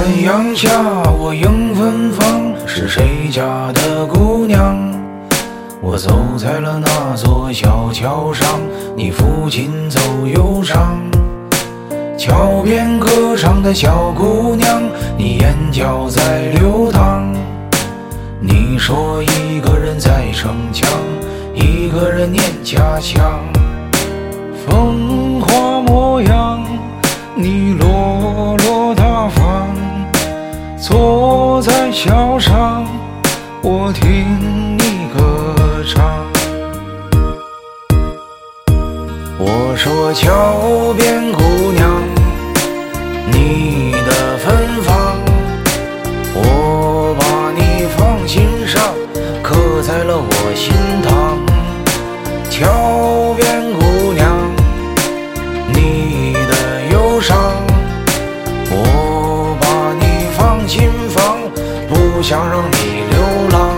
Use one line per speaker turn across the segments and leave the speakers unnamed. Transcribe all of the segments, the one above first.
暖阳下，我迎芬芳，是谁家的姑娘？我走在了那座小桥上，你抚琴奏忧伤。桥边歌唱的小姑娘，你眼角在流淌。你说一个人在逞强，一个人念家乡。风华模样，你落落大方，坐在桥上，我听你歌唱。我说桥边姑娘，你的芬芳，我把你放心上，刻在了我心膛。桥边姑娘，你的忧伤，我把你放心房，不想让你流浪。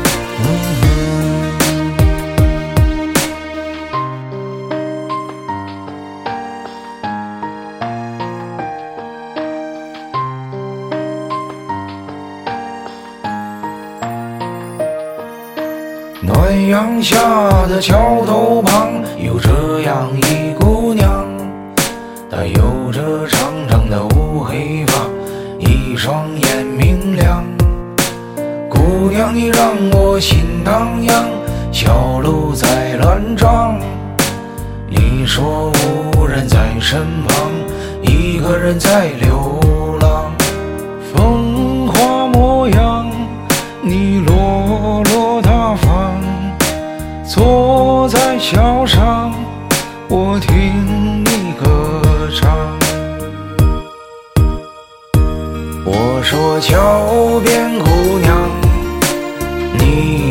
暖阳下的桥头旁，有这样一姑娘，她有着长长的乌黑发，一双眼明亮。姑娘你让我心荡漾，小鹿在乱撞。你说无人在身旁，一个人在流浪。风华模样，你落落大方，坐在桥上，我听你歌唱。我说桥边姑娘，你